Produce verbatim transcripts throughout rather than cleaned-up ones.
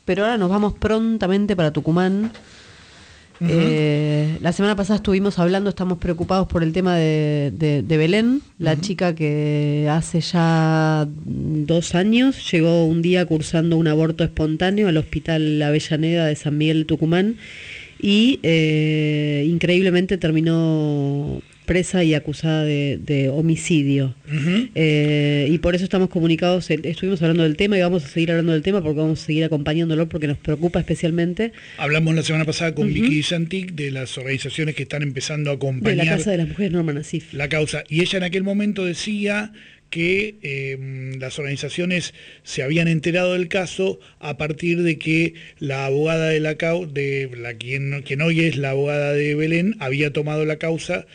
pero ahora nos vamos prontamente para Tucumán. Uh-huh. Eh, la semana pasada estuvimos hablando, estamos preocupados por el tema de, de, de Belén, la uh-huh. chica que hace ya dos años llegó un día cursando un aborto espontáneo al Hospital Avellaneda de San Miguel de Tucumán y eh, increíblemente terminó presa y acusada de, de homicidio. Uh-huh. Eh, y por eso estamos comunicados, estuvimos hablando del tema y vamos a seguir hablando del tema porque vamos a seguir acompañándolo porque nos preocupa especialmente. Hablamos la semana pasada con uh-huh. Vicky Santic de las organizaciones que están empezando a acompañar de la Casa de las Mujeres Norma Nassif. La causa. Y ella en aquel momento decía que eh, las organizaciones se habían enterado del caso a partir de que la abogada de la causa, de la quien, quien hoy es la abogada de Belén, había tomado la causa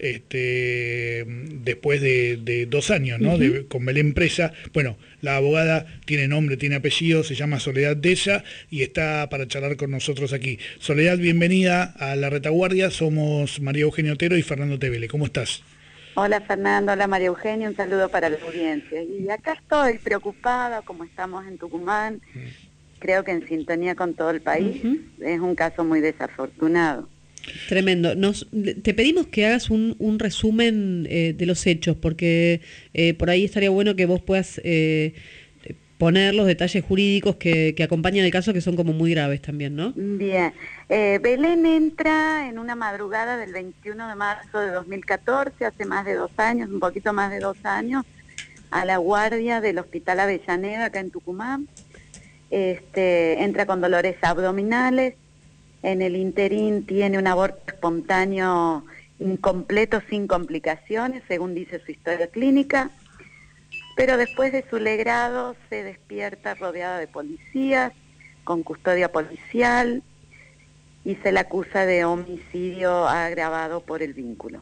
este después de, de dos años, ¿no? Uh-huh. de, con Belén presa. Bueno, la abogada tiene nombre, tiene apellido, se llama Soledad Deza y está para charlar con nosotros aquí. Soledad, bienvenida a La Retaguardia. Somos María Eugenia Otero y Fernando Tevele. ¿Cómo estás? Hola Fernando, hola María Eugenia, un saludo para la audiencia. Y acá estoy preocupada, como estamos en Tucumán, uh-huh. creo que en sintonía con todo el país, uh-huh. es un caso muy desafortunado. Tremendo. Nos, te pedimos que hagas un, un resumen eh, de los hechos, porque eh, por ahí estaría bueno que vos puedas eh, poner los detalles jurídicos que, que acompañan el caso, que son como muy graves también, ¿no? Bien. Eh, Belén entra en una madrugada del veintiuno de marzo de dos mil catorce, hace más de dos años, un poquito más de dos años, a la guardia del Hospital Avellaneda, acá en Tucumán. Este, entra con dolores abdominales. En el interín tiene un aborto espontáneo incompleto, sin complicaciones, según dice su historia clínica. Pero después de su legrado se despierta rodeada de policías, con custodia policial, y se la acusa de homicidio agravado por el vínculo.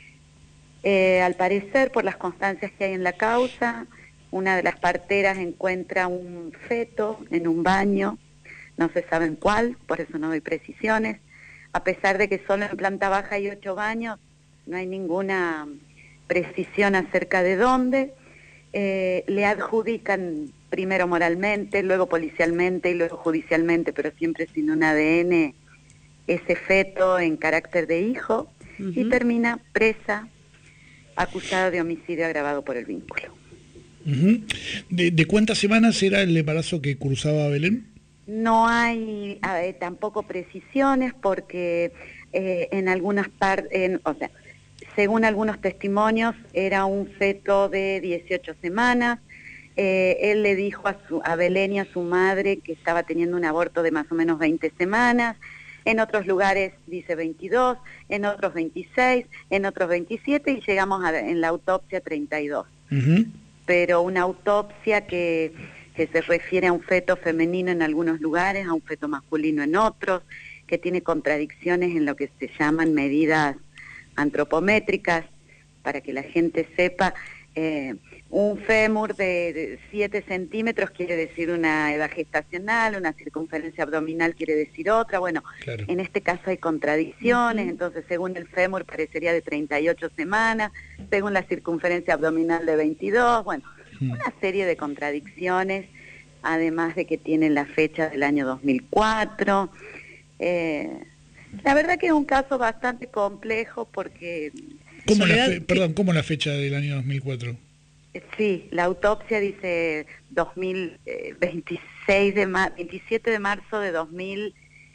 Eh, al parecer, por las constancias que hay en la causa, una de las parteras encuentra un feto en un baño. No se sabe en cuál, por eso no doy precisiones. A pesar de que solo en planta baja hay ocho baños, no hay ninguna precisión acerca de dónde. Eh, le adjudican primero moralmente, luego policialmente y luego judicialmente, pero siempre sin un A D N, ese feto en carácter de hijo, uh-huh. y termina presa, acusada de homicidio agravado por el vínculo. Uh-huh. ¿De, ¿De cuántas semanas era el embarazo que cursaba Belén? No hay eh, tampoco precisiones porque eh, en algunas partes, o sea, según algunos testimonios, era un feto de dieciocho semanas. Eh, él le dijo a, su, a Belén y a su madre que estaba teniendo un aborto de más o menos veinte semanas. En otros lugares dice veintidós, en otros veintiséis, en otros veintisiete y llegamos a, en la autopsia treinta y dos. Uh-huh. Pero una autopsia que... que se refiere a un feto femenino en algunos lugares, a un feto masculino en otros, que tiene contradicciones en lo que se llaman medidas antropométricas, para que la gente sepa, eh, un fémur de siete centímetros quiere decir una edad gestacional, una circunferencia abdominal quiere decir otra. Bueno, claro. En este caso hay contradicciones, uh-huh. entonces según el fémur parecería de treinta y ocho semanas, según la circunferencia abdominal de veintidós, bueno, una serie de contradicciones, además de que tiene la fecha del año dos mil cuatro. Eh, la verdad que es un caso bastante complejo porque... ¿Cómo la fe, perdón, ¿cómo la fecha del año dos mil cuatro? Sí, la autopsia dice dos mil veintiséis de mar, veintisiete de marzo de dos mil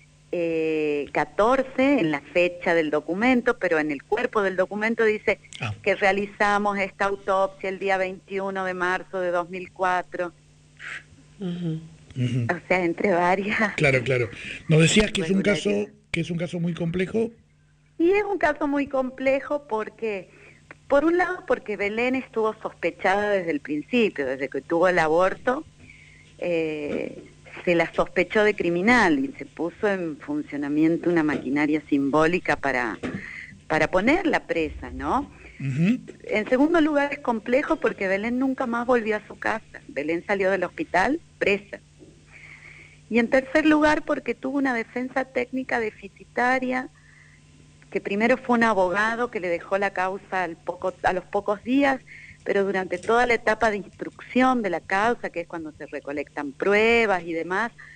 catorce en la fecha del documento, pero en el cuerpo del documento dice ah. que realizamos esta autopsia el día veintiuno de marzo de dos mil cuatro. Uh-huh. Uh-huh. O sea, entre varias. Claro, claro. Nos decías que es un caso que es un caso muy complejo. Y es un caso muy complejo porque, por un lado, porque Belén estuvo sospechada desde el principio, desde que tuvo el aborto. Eh, se la sospechó de criminal y se puso en funcionamiento una maquinaria simbólica para, para ponerla presa, ¿no? Uh-huh. En segundo lugar es complejo porque Belén nunca más volvió a su casa. Belén salió del hospital presa. Y en tercer lugar porque tuvo una defensa técnica deficitaria, que primero fue un abogado que le dejó la causa al poco, a los pocos días, pero durante toda la etapa de instrucción de la causa, que es cuando se recolectan pruebas y demás,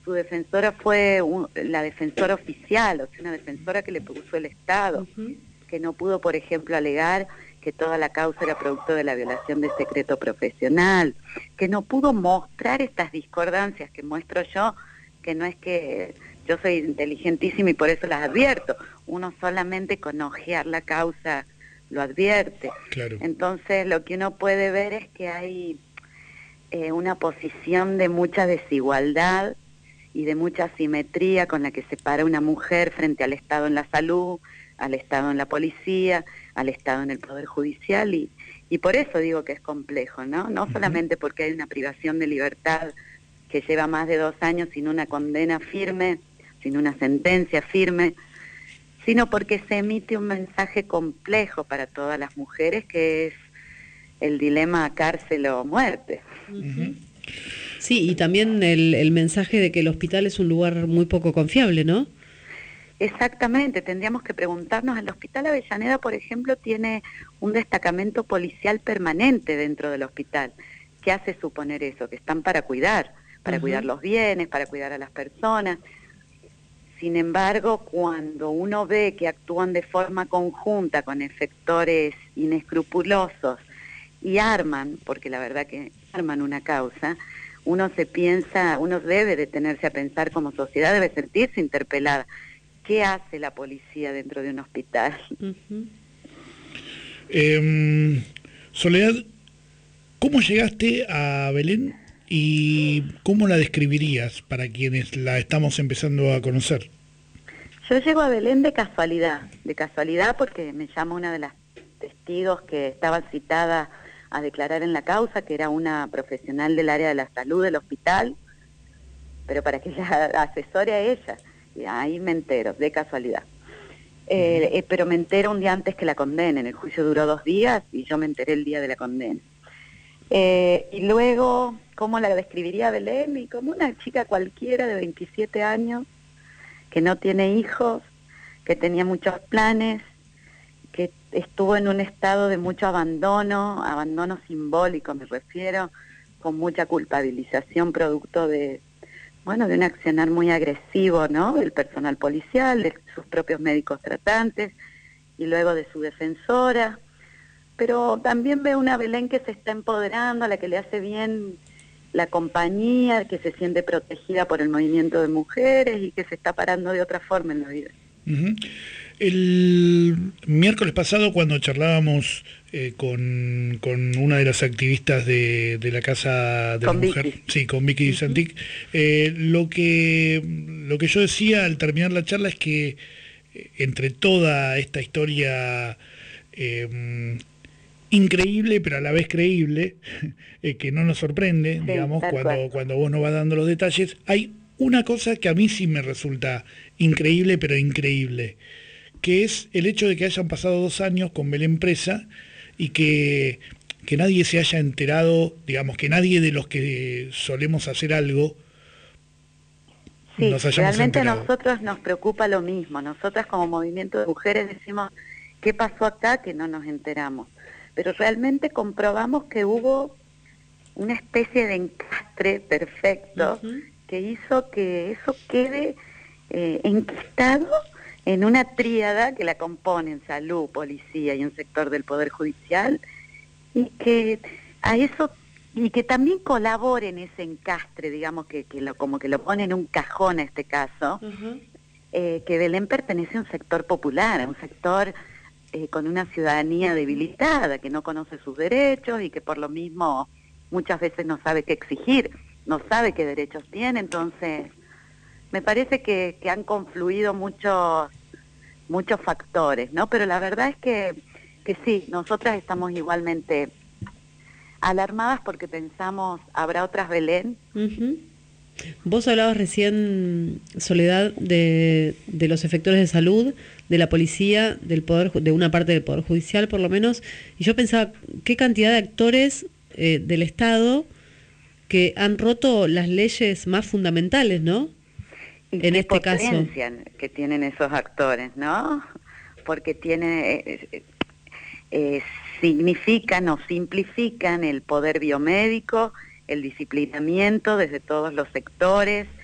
su defensora fue un, la defensora oficial, o sea, una defensora que le puso el Estado, uh-huh. que no pudo, por ejemplo, alegar que toda la causa era producto de la violación del secreto profesional, que no pudo mostrar estas discordancias que muestro yo, que no es que yo soy inteligentísima y por eso las advierto, uno solamente con ojear la causa lo advierte. Claro. Entonces lo que uno puede ver es que hay eh, una posición de mucha desigualdad y de mucha asimetría con la que se para una mujer frente al Estado en la salud, al Estado en la policía, al Estado en el Poder Judicial, y, y por eso digo que es complejo, ¿no? No uh-huh. solamente porque hay una privación de libertad que lleva más de dos años sin una condena firme, sin una sentencia firme, sino porque se emite un mensaje complejo para todas las mujeres, que es el dilema cárcel o muerte. Uh-huh. Sí, y también el, el mensaje de que el hospital es un lugar muy poco confiable, ¿no? Exactamente, tendríamos que preguntarnos, el Hospital Avellaneda, por ejemplo, tiene un destacamento policial permanente dentro del hospital. ¿Qué hace suponer eso? Que están para cuidar, para uh-huh. cuidar los bienes, para cuidar a las personas. Sin embargo, cuando uno ve que actúan de forma conjunta con efectores inescrupulosos y arman, porque la verdad que arman una causa, uno se piensa, uno debe detenerse a pensar como sociedad, debe sentirse interpelada. ¿Qué hace la policía dentro de un hospital? Uh-huh. eh, Soledad, ¿cómo llegaste a Belén y cómo la describirías para quienes la estamos empezando a conocer? Yo llego a Belén de casualidad, de casualidad porque me llama una de las testigos que estaba citada a declarar en la causa, que era una profesional del área de la salud del hospital, pero para que la asesore a ella. Y ahí me entero, de casualidad. Eh, eh, pero me entero un día antes que la condenen. El juicio duró dos días y yo me enteré el día de la condena. Eh, y luego, ¿cómo la describiría Belén? Y como una chica cualquiera de veintisiete años, que no tiene hijos, que tenía muchos planes, que estuvo en un estado de mucho abandono, abandono simbólico me refiero, con mucha culpabilización producto de... bueno, de un accionar muy agresivo, ¿no?, del personal policial, de sus propios médicos tratantes, y luego de su defensora. Pero también veo una Belén que se está empoderando, a la que le hace bien la compañía, que se siente protegida por el movimiento de mujeres y que se está parando de otra forma en la vida. Uh-huh. El miércoles pasado, cuando charlábamos eh, con, con una de las activistas de, de la Casa de con la Mujer, Vicky. sí, con Vicky uh-huh. Santic, eh, lo que lo que yo decía al terminar la charla es que eh, entre toda esta historia eh, increíble, pero a la vez creíble, eh, que no nos sorprende, sí, digamos, cuando, cuando vos nos vas dando los detalles, hay una cosa que a mí sí me resulta increíble, pero increíble, que es el hecho de que hayan pasado dos años con Belén presa y que, que nadie se haya enterado, digamos, que nadie de los que solemos hacer algo sí, nos hayamos realmente enterado. A nosotros nos preocupa lo mismo. Nosotras como movimiento de mujeres decimos, ¿qué pasó acá que no nos enteramos? Pero realmente comprobamos que hubo una especie de encastre perfecto uh-huh. que hizo que eso quede eh, enquistado en una tríada que la componen salud, policía y un sector del Poder Judicial, y que a eso y que también colabore en ese encastre, digamos, que, que lo, como que lo pone en un cajón en este caso, uh-huh. eh, que Belén pertenece a un sector popular, a un sector eh, con una ciudadanía debilitada, que no conoce sus derechos y que por lo mismo muchas veces no sabe qué exigir, no sabe qué derechos tiene. Entonces me parece que, que han confluido muchos muchos factores, ¿no? Pero la verdad es que, que sí, nosotras estamos igualmente alarmadas porque pensamos, ¿habrá otras Belén? Uh-huh. Vos hablabas recién, Soledad, de, de los efectores de salud, de la policía, del poder, de una parte del Poder Judicial por lo menos, y yo pensaba, ¿qué cantidad de actores eh, del Estado que han roto las leyes más fundamentales, ¿no? Y en este caso que tienen esos actores, ¿no? Porque tiene eh, eh, significan o simplifican el poder biomédico, el disciplinamiento desde todos los sectores,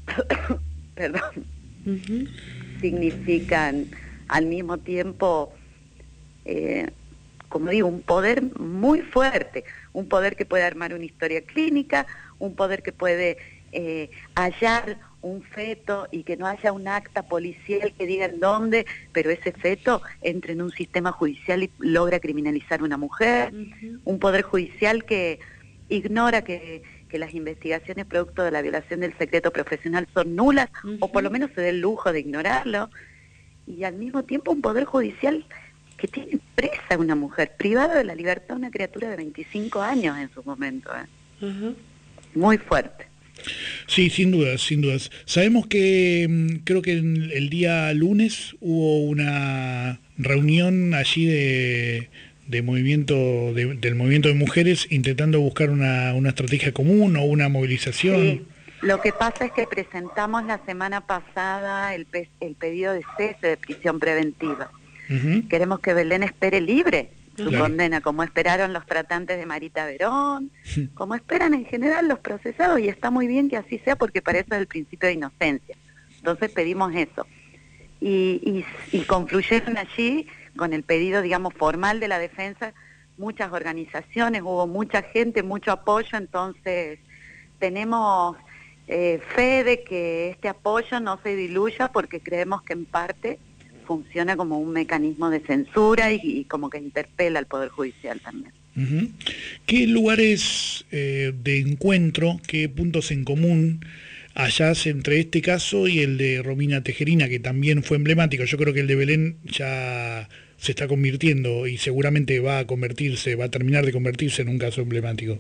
perdón, Ujú. significan al mismo tiempo, eh, como digo, un poder muy fuerte, un poder que puede armar una historia clínica, un poder que puede eh, hallar un feto y que no haya un acta policial que diga en dónde, pero ese feto entre en un sistema judicial y logra criminalizar a una mujer, Ujú. un poder judicial que ignora que, que las investigaciones producto de la violación del secreto profesional son nulas, Ujú. o por lo menos se dé el lujo de ignorarlo, y al mismo tiempo un poder judicial que tiene presa a una mujer, privada de la libertad a una criatura de veinticinco años en su momento, ¿eh? Ajá. Muy fuerte. Sí, sin dudas, sin dudas. Sabemos que mm, creo que el, el día lunes hubo una reunión allí de, de movimiento de- del movimiento de mujeres intentando buscar una, una estrategia común o una movilización. Sí, lo que pasa es que presentamos la semana pasada el, pe- el pedido de cese de prisión preventiva. Ujú. Queremos que Belén espere libre su Claro. condena, como esperaron los tratantes de Marita Verón, como esperan en general los procesados, y está muy bien que así sea porque para eso es el principio de inocencia. Entonces pedimos eso. Y, y, y confluyeron allí con el pedido, digamos, formal de la defensa, muchas organizaciones, hubo mucha gente, mucho apoyo, entonces tenemos eh, fe de que este apoyo no se diluya porque creemos que en parte funciona como un mecanismo de censura y, y como que interpela al Poder Judicial también. Ujú. ¿Qué lugares eh, de encuentro, qué puntos en común hallás entre este caso y el de Romina Tejerina, que también fue emblemático? Yo creo que el de Belén ya se está convirtiendo y seguramente va a convertirse, va a terminar de convertirse en un caso emblemático.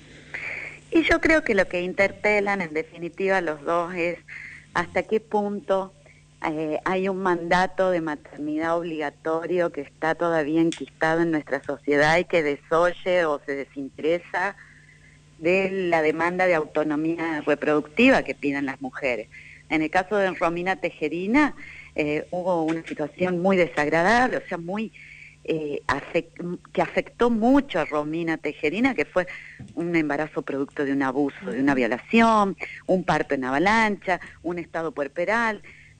Y yo creo que lo que interpelan en definitiva los dos es hasta qué punto eh, hay un mandato de maternidad obligatorio que está todavía enquistado en nuestra sociedad y que desoye o se desinteresa de la demanda de autonomía reproductiva que piden las mujeres. En el caso de Romina Tejerina eh, hubo una situación muy desagradable, o sea, muy eh, afect- que afectó mucho a Romina Tejerina, que fue un embarazo producto de un abuso, de una violación, un parto en avalancha, un estado puerperal,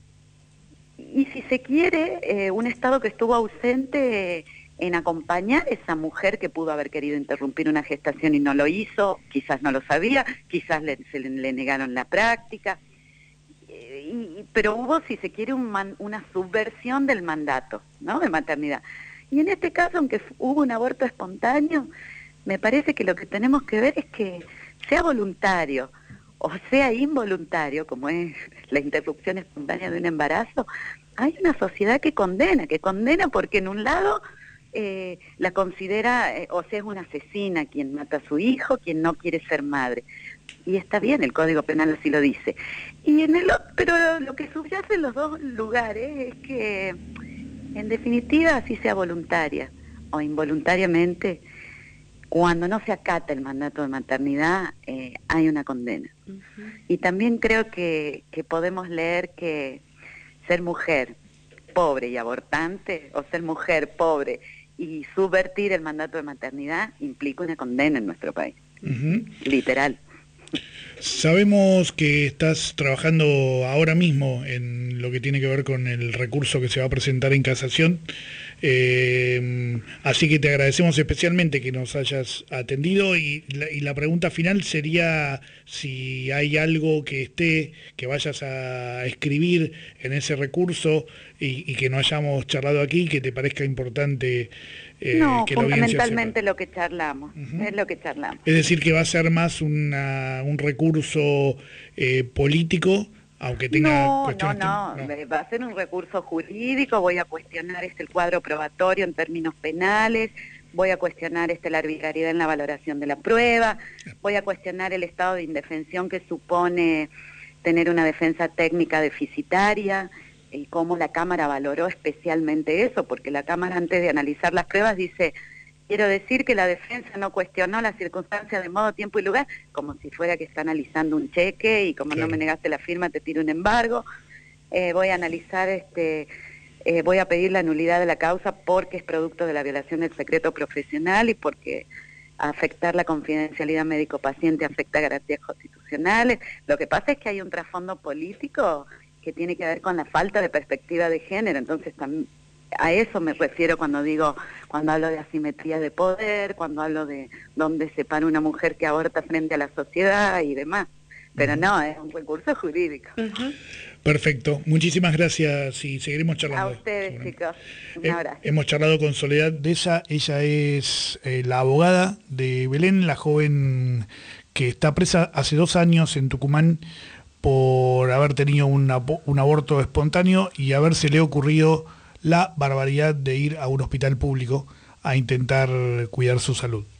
y si se quiere, eh, un Estado que estuvo ausente en acompañar a esa mujer que pudo haber querido interrumpir una gestación y no lo hizo, quizás no lo sabía, quizás le, se le, le negaron la práctica, eh, y, pero hubo, si se quiere, un man, una subversión del mandato, ¿no?, de maternidad. Y en este caso, aunque hubo un aborto espontáneo, me parece que lo que tenemos que ver es que sea voluntario o sea involuntario, como es la interrupción espontánea de un embarazo, hay una sociedad que condena, que condena porque en un lado eh, la considera, eh, o sea, es una asesina quien mata a su hijo, quien no quiere ser madre. Y está bien, el Código Penal así lo dice. Y en el, pero lo que subyace en los dos lugares es que, en definitiva, así sea voluntaria o involuntariamente, cuando no se acata el mandato de maternidad, eh, hay una condena. Uh-huh. Y también creo que, que podemos leer que ser mujer pobre y abortante, o ser mujer pobre y subvertir el mandato de maternidad, implica una condena en nuestro país. Uh-huh. Literal. Sabemos que estás trabajando ahora mismo en lo que tiene que ver con el recurso que se va a presentar en casación. Eh, así que te agradecemos especialmente que nos hayas atendido y la, y la pregunta final sería si hay algo que esté, que vayas a escribir en ese recurso y, y que no hayamos charlado aquí, que te parezca importante. Eh, no, que fundamentalmente lo que charlamos, uh-huh. es lo que charlamos. Es decir, que va a ser más una, un recurso eh, político, aunque tenga no, cuestiones... No, no, no, va a ser un recurso jurídico, voy a cuestionar este el cuadro probatorio en términos penales, voy a cuestionar este la arbitrariedad en la valoración de la prueba, voy a cuestionar el estado de indefensión que supone tener una defensa técnica deficitaria, y cómo la Cámara valoró especialmente eso, porque la Cámara antes de analizar las pruebas dice, quiero decir que la defensa no cuestionó las circunstancias de modo, tiempo y lugar, como si fuera que está analizando un cheque y como claro. no me negaste la firma te tiro un embargo. Eh, voy a analizar, este, eh, voy a pedir la nulidad de la causa porque es producto de la violación del secreto profesional y porque afectar la confidencialidad médico-paciente afecta garantías constitucionales. institucionales. Lo que pasa es que hay un trasfondo político que tiene que ver con la falta de perspectiva de género, entonces también a eso me refiero cuando digo, cuando hablo de asimetría de poder, cuando hablo de dónde se para una mujer que aborta frente a la sociedad y demás. Pero uh-huh. no, es un recurso jurídico. Uh-huh. Perfecto, muchísimas gracias y seguiremos charlando. A ustedes, chicos, un eh, abrazo. Hemos charlado con Soledad Deza, ella es eh, la abogada de Belén, la joven que está presa hace dos años en Tucumán por haber tenido un, un aborto espontáneo y habérsele ocurrido la barbaridad de ir a un hospital público a intentar cuidar su salud.